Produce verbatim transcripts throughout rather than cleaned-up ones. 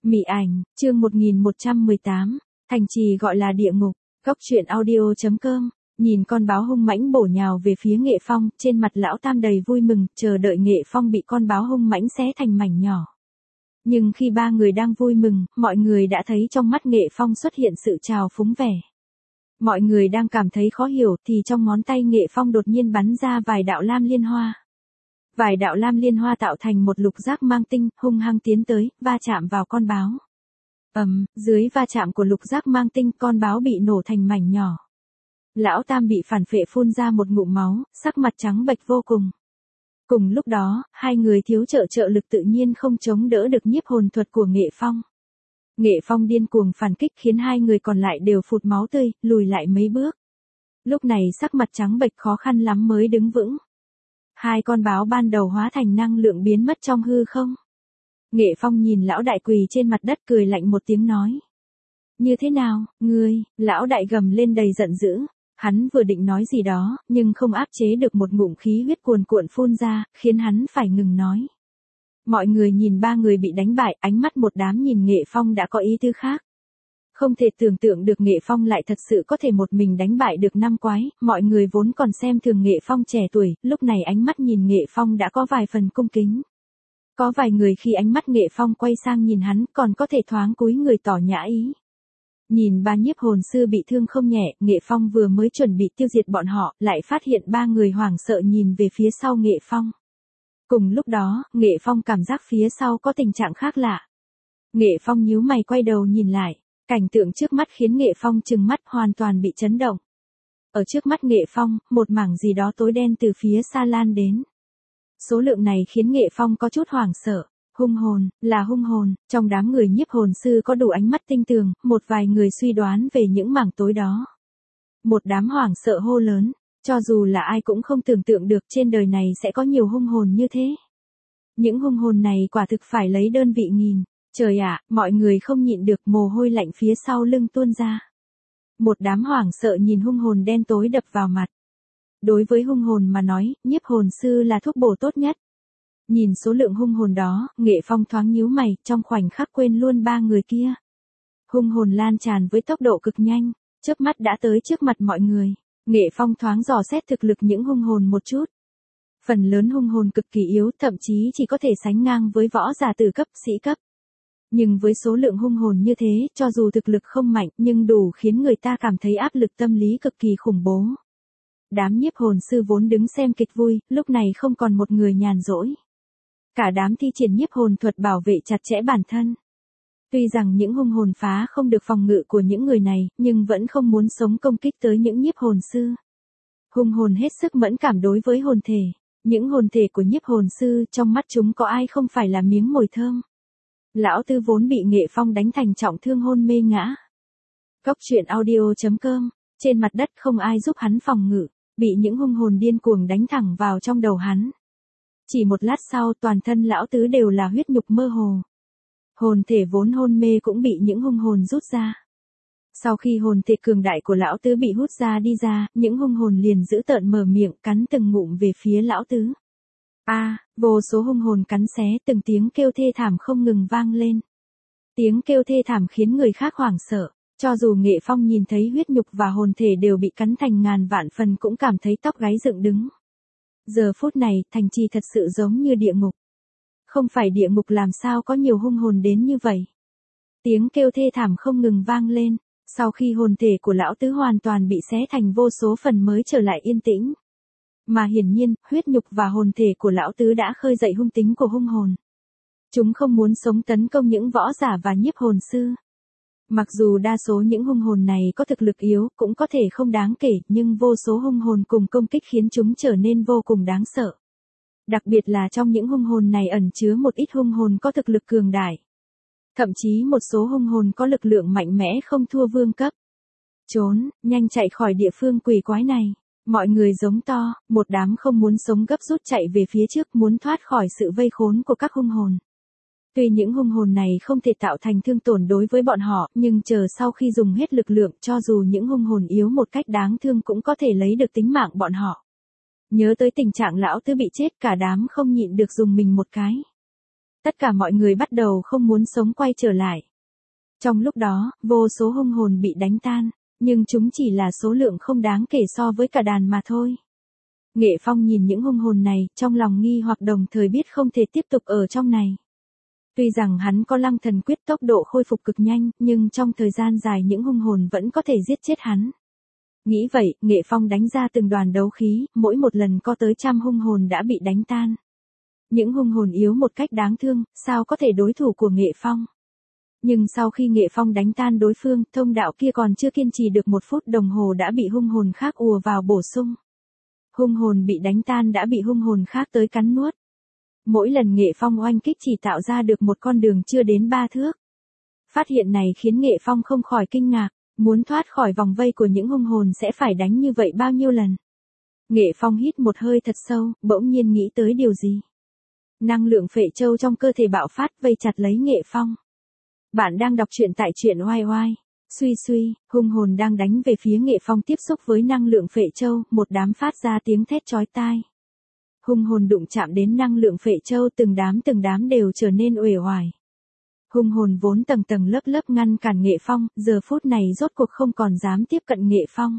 Mị ảnh, chương một nghìn một trăm mười tám, thành trì gọi là địa ngục, góc truyện audio chấm com. Nhìn con báo hung mãnh bổ nhào về phía Nghệ Phong, trên mặt lão tam đầy vui mừng, chờ đợi Nghệ Phong bị con báo hung mãnh xé thành mảnh nhỏ. Nhưng khi ba người đang vui mừng, mọi người đã thấy trong mắt Nghệ Phong xuất hiện sự trào phúng vẻ. Mọi người đang cảm thấy khó hiểu thì trong ngón tay Nghệ Phong đột nhiên bắn ra vài đạo lam liên hoa. Vài đạo lam liên hoa tạo thành một lục giác mang tinh, hung hăng tiến tới, va chạm vào con báo. Ầm, dưới va chạm của lục giác mang tinh, con báo bị nổ thành mảnh nhỏ. Lão tam bị phản phệ phun ra một ngụm máu, sắc mặt trắng bệch vô cùng. Cùng lúc đó, hai người thiếu trợ trợ lực tự nhiên không chống đỡ được nhiếp hồn thuật của Nghệ Phong. Nghệ Phong điên cuồng phản kích khiến hai người còn lại đều phụt máu tươi, lùi lại mấy bước. Lúc này sắc mặt trắng bệch khó khăn lắm mới đứng vững. Hai con báo ban đầu hóa thành năng lượng biến mất trong hư không. Nghệ Phong nhìn lão đại quỳ trên mặt đất cười lạnh một tiếng nói. Như thế nào, ngươi? Lão đại gầm lên đầy giận dữ. Hắn vừa định nói gì đó, nhưng không áp chế được một ngụm khí huyết cuồn cuộn phun ra, khiến hắn phải ngừng nói. Mọi người nhìn ba người bị đánh bại, ánh mắt một đám nhìn Nghệ Phong đã có ý tư khác. Không thể tưởng tượng được Nghệ Phong lại thật sự có thể một mình đánh bại được năm quái, mọi người vốn còn xem thường Nghệ Phong trẻ tuổi, lúc này ánh mắt nhìn Nghệ Phong đã có vài phần cung kính. Có vài người khi ánh mắt Nghệ Phong quay sang nhìn hắn còn có thể thoáng cúi người tỏ nhã ý. Nhìn ba nhiếp hồn sư bị thương không nhẹ, Nghệ Phong vừa mới chuẩn bị tiêu diệt bọn họ, lại phát hiện ba người hoảng sợ nhìn về phía sau Nghệ Phong. Cùng lúc đó, Nghệ Phong cảm giác phía sau có tình trạng khác lạ. Nghệ Phong nhíu mày quay đầu nhìn lại. Cảnh tượng trước mắt khiến Nghệ Phong trừng mắt hoàn toàn bị chấn động. Ở trước mắt Nghệ Phong, một mảng gì đó tối đen từ phía xa lan đến. Số lượng này khiến Nghệ Phong có chút hoảng sợ. Hung hồn, là hung hồn, trong đám người nhiếp hồn sư có đủ ánh mắt tinh tường, một vài người suy đoán về những mảng tối đó. Một đám hoảng sợ hô lớn, cho dù là ai cũng không tưởng tượng được trên đời này sẽ có nhiều hung hồn như thế. Những hung hồn này quả thực phải lấy đơn vị nghìn. Trời ạ, mọi người không nhịn được mồ hôi lạnh phía sau lưng tuôn ra. Một đám hoảng sợ nhìn hung hồn đen tối đập vào mặt. Đối với hung hồn mà nói, nhiếp hồn sư là thuốc bổ tốt nhất. Nhìn số lượng hung hồn đó, Nghệ Phong thoáng nhíu mày, trong khoảnh khắc quên luôn ba người kia. Hung hồn lan tràn với tốc độ cực nhanh, chớp mắt đã tới trước mặt mọi người. Nghệ Phong thoáng dò xét thực lực những hung hồn một chút. Phần lớn hung hồn cực kỳ yếu, thậm chí chỉ có thể sánh ngang với võ giả tử cấp, sĩ cấp. Nhưng với số lượng hung hồn như thế, cho dù thực lực không mạnh, nhưng đủ khiến người ta cảm thấy áp lực tâm lý cực kỳ khủng bố. Đám nhiếp hồn sư vốn đứng xem kịch vui, lúc này không còn một người nhàn rỗi. Cả đám thi triển nhiếp hồn thuật bảo vệ chặt chẽ bản thân. Tuy rằng những hung hồn phá không được phòng ngự của những người này, nhưng vẫn không muốn sống công kích tới những nhiếp hồn sư. Hung hồn hết sức mẫn cảm đối với hồn thể. Những hồn thể của nhiếp hồn sư trong mắt chúng có ai không phải là miếng mồi thơm. Lão Tư vốn bị Nghệ Phong đánh thành trọng thương hôn mê ngã. Góc truyện audio chấm com, trên mặt đất không ai giúp hắn phòng ngự, bị những hung hồn điên cuồng đánh thẳng vào trong đầu hắn. Chỉ một lát sau toàn thân Lão Tứ đều là huyết nhục mơ hồ. Hồn thể vốn hôn mê cũng bị những hung hồn rút ra. Sau khi hồn thể cường đại của Lão Tứ bị hút ra đi ra, những hung hồn liền giữ tợn mở miệng cắn từng ngụm về phía Lão Tứ. A, à, vô số hung hồn cắn xé, từng tiếng kêu thê thảm không ngừng vang lên. Tiếng kêu thê thảm khiến người khác hoảng sợ, cho dù Nghệ Phong nhìn thấy huyết nhục và hồn thể đều bị cắn thành ngàn vạn phần cũng cảm thấy tóc gáy dựng đứng. Giờ phút này, thành trì thật sự giống như địa ngục. Không phải địa ngục làm sao có nhiều hung hồn đến như vậy. Tiếng kêu thê thảm không ngừng vang lên, sau khi hồn thể của Lão Tứ hoàn toàn bị xé thành vô số phần mới trở lại yên tĩnh. Mà hiển nhiên, huyết nhục và hồn thể của Lão Tứ đã khơi dậy hung tính của hung hồn. Chúng không muốn sống tấn công những võ giả và nhiếp hồn sư. Mặc dù đa số những hung hồn này có thực lực yếu, cũng có thể không đáng kể, nhưng vô số hung hồn cùng công kích khiến chúng trở nên vô cùng đáng sợ. Đặc biệt là trong những hung hồn này ẩn chứa một ít hung hồn có thực lực cường đại. Thậm chí một số hung hồn có lực lượng mạnh mẽ không thua vương cấp. Trốn, nhanh chạy khỏi địa phương quỷ quái này. Mọi người giống to, một đám không muốn sống gấp rút chạy về phía trước muốn thoát khỏi sự vây khốn của các hung hồn. Tuy những hung hồn này không thể tạo thành thương tổn đối với bọn họ, nhưng chờ sau khi dùng hết lực lượng cho dù những hung hồn yếu một cách đáng thương cũng có thể lấy được tính mạng bọn họ. Nhớ tới tình trạng Lão Tứ bị chết cả đám không nhịn được dùng mình một cái. Tất cả mọi người bắt đầu không muốn sống quay trở lại. Trong lúc đó, vô số hung hồn bị đánh tan, nhưng chúng chỉ là số lượng không đáng kể so với cả đàn mà thôi. Nghệ Phong nhìn những hung hồn này, trong lòng nghi hoặc đồng thời biết không thể tiếp tục ở trong này. Tuy rằng hắn có Lăng Thần Quyết tốc độ khôi phục cực nhanh, nhưng trong thời gian dài những hung hồn vẫn có thể giết chết hắn. Nghĩ vậy, Nghệ Phong đánh ra từng đoàn đấu khí, mỗi một lần có tới trăm hung hồn đã bị đánh tan. Những hung hồn yếu một cách đáng thương, sao có thể đối thủ của Nghệ Phong. Nhưng sau khi Nghệ Phong đánh tan đối phương, thông đạo kia còn chưa kiên trì được một phút đồng hồ đã bị hung hồn khác ùa vào bổ sung. Hung hồn bị đánh tan đã bị hung hồn khác tới cắn nuốt. Mỗi lần Nghệ Phong oanh kích chỉ tạo ra được một con đường chưa đến ba thước. Phát hiện này khiến Nghệ Phong không khỏi kinh ngạc, muốn thoát khỏi vòng vây của những hung hồn sẽ phải đánh như vậy bao nhiêu lần. Nghệ Phong hít một hơi thật sâu, bỗng nhiên nghĩ tới điều gì. Năng lượng phệ châu trong cơ thể bạo phát vây chặt lấy Nghệ Phong. Bạn đang đọc truyện tại truyện oai oai. Suy suy, hung hồn đang đánh về phía Nghệ Phong tiếp xúc với năng lượng phệ châu, một đám phát ra tiếng thét chói tai. Hung hồn đụng chạm đến năng lượng phệ châu, từng đám từng đám đều trở nên uể oải. Hung hồn vốn tầng tầng lớp lớp ngăn cản Nghệ Phong, giờ phút này rốt cuộc không còn dám tiếp cận Nghệ Phong.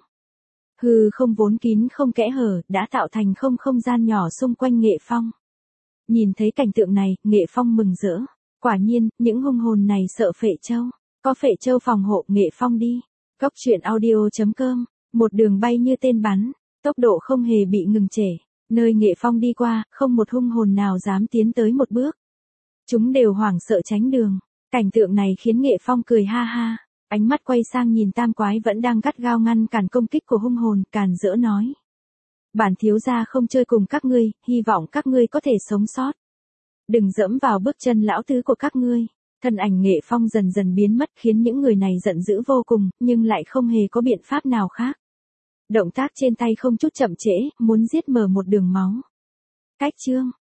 Hư không vốn kín không kẽ hở, đã tạo thành không không gian nhỏ xung quanh Nghệ Phong. Nhìn thấy cảnh tượng này, Nghệ Phong mừng rỡ. Quả nhiên, những hung hồn này sợ phệ châu. Có phệ châu phòng hộ, Nghệ Phong đi. Cốc truyện audio chấm com, một đường bay như tên bắn, tốc độ không hề bị ngừng trễ. Nơi Nghệ Phong đi qua, không một hung hồn nào dám tiến tới một bước. Chúng đều hoảng sợ tránh đường. Cảnh tượng này khiến Nghệ Phong cười ha ha. Ánh mắt quay sang nhìn tam quái vẫn đang gắt gao ngăn cản công kích của hung hồn, càn rỡ nói. Bản thiếu gia không chơi cùng các ngươi, hy vọng các ngươi có thể sống sót. Đừng dẫm vào bước chân lão tứ của các ngươi. Thân ảnh Nghệ Phong dần dần biến mất khiến những người này giận dữ vô cùng, nhưng lại không hề có biện pháp nào khác. Động tác trên tay không chút chậm trễ, muốn giết mở một đường máu. Cách chương